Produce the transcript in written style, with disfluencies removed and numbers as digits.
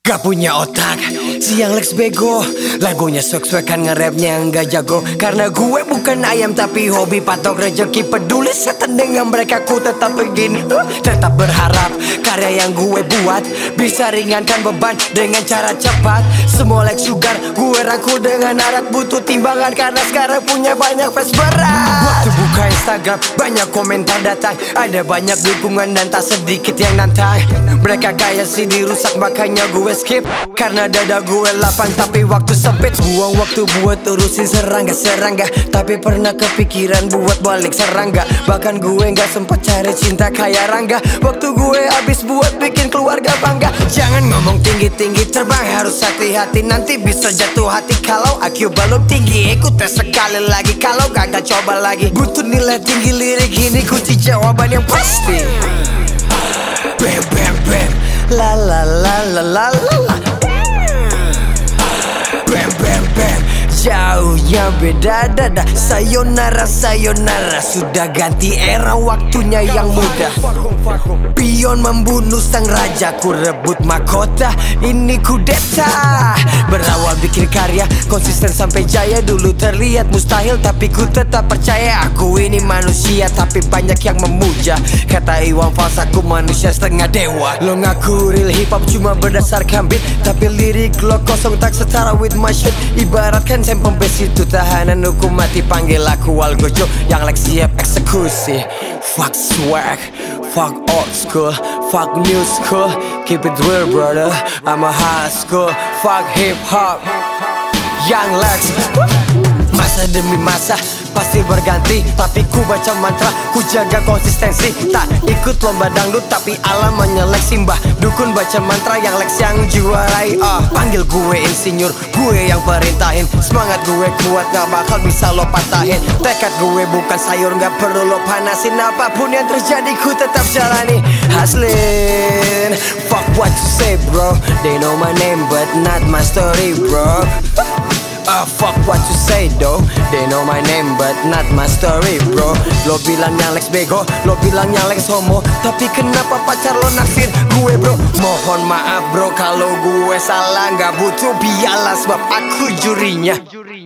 Gak punya otak, siang Lex bego. Lagunya sok-sok kan nge-rapnya nggak jago. Karena gue bukan ayam tapi hobi patok rejeki. Peduli setan dengan mereka, ku tetap begini. Tetap berharap karya yang gue buat bisa ringankan beban dengan cara cepat. Semua Lex sugar gue rangkul dengan arat. Butuh timbangan karena sekarang punya banyak fans berat. Waktu buka Instagram banyak komentar datang. Ada banyak dukungan dan tak sedikit yang nantang. Mereka kayak si dirusak makanya gue skip. Karena dada gue lapang tapi waktu sempit. Buang waktu buat urusin serangga-serangga, tapi pernah kepikiran buat balik serangga. Bahkan gue gak sempet cari cinta kayak Rangga. Waktu gue habis buat bikin keluarga bangga. Jangan ngomong tinggi-tinggi terbang, harus hati-hati nanti bisa jatuh hati. Kalau IQ belum tinggi ikut tes sekali lagi. Kalau gagal coba lagi. Butuh nilai tinggi lirik ini kunci jawaban yang pasti. Bam bam bam, la la la la la la. Bam bam bam, jauhnya beda dada. Sayonara sayonara, sudah ganti era waktunya yang muda. Pion membunuh sang raja, ku rebut mahkota, ini kudeta. Berawal bikin karya, konsisten sampai jaya. Dulu terlihat mustahil tapi ku tetap percaya. Aku ini manusia tapi banyak yang memuja. Kata Iwan Fals aku manusia setengah dewa. Lo ngaku real hip hop cuma berdasarkan beat, tapi lirik lo kosong tak setara with my shit. Ibaratkan sempom besi itu tahanan hukum mati. Panggil aku Algojo yang like siap eksekusi. Fuck swag, fuck old school, fuck new school. Keep it real brother, I'm a high school. Fuck hip hop, Young Lex. Masa demi masa pasti berganti, tapi ku baca mantra, ku jaga konsistensi. Tak ikut lomba dangdut tapi alam menyelek simbah. Dukun baca mantra yang Lex yang juarai. Panggil gue insinyur, gue yang perintahin. Semangat gue kuat gak bakal bisa lo patahin. Tekad gue bukan sayur gak perlu lo panasin. Apapun yang terjadi ku tetap jalani. Hustlin, fuck what you say bro. They know my name but not my story bro. Fuck what you say though. They know my name but not my story bro. Lo bilang yang Lex bego, lo bilang yang Lex homo, tapi kenapa pacar lo naksir gue bro? Mohon maaf bro kalau gue salah, gak butuh piala sebab aku jurinya.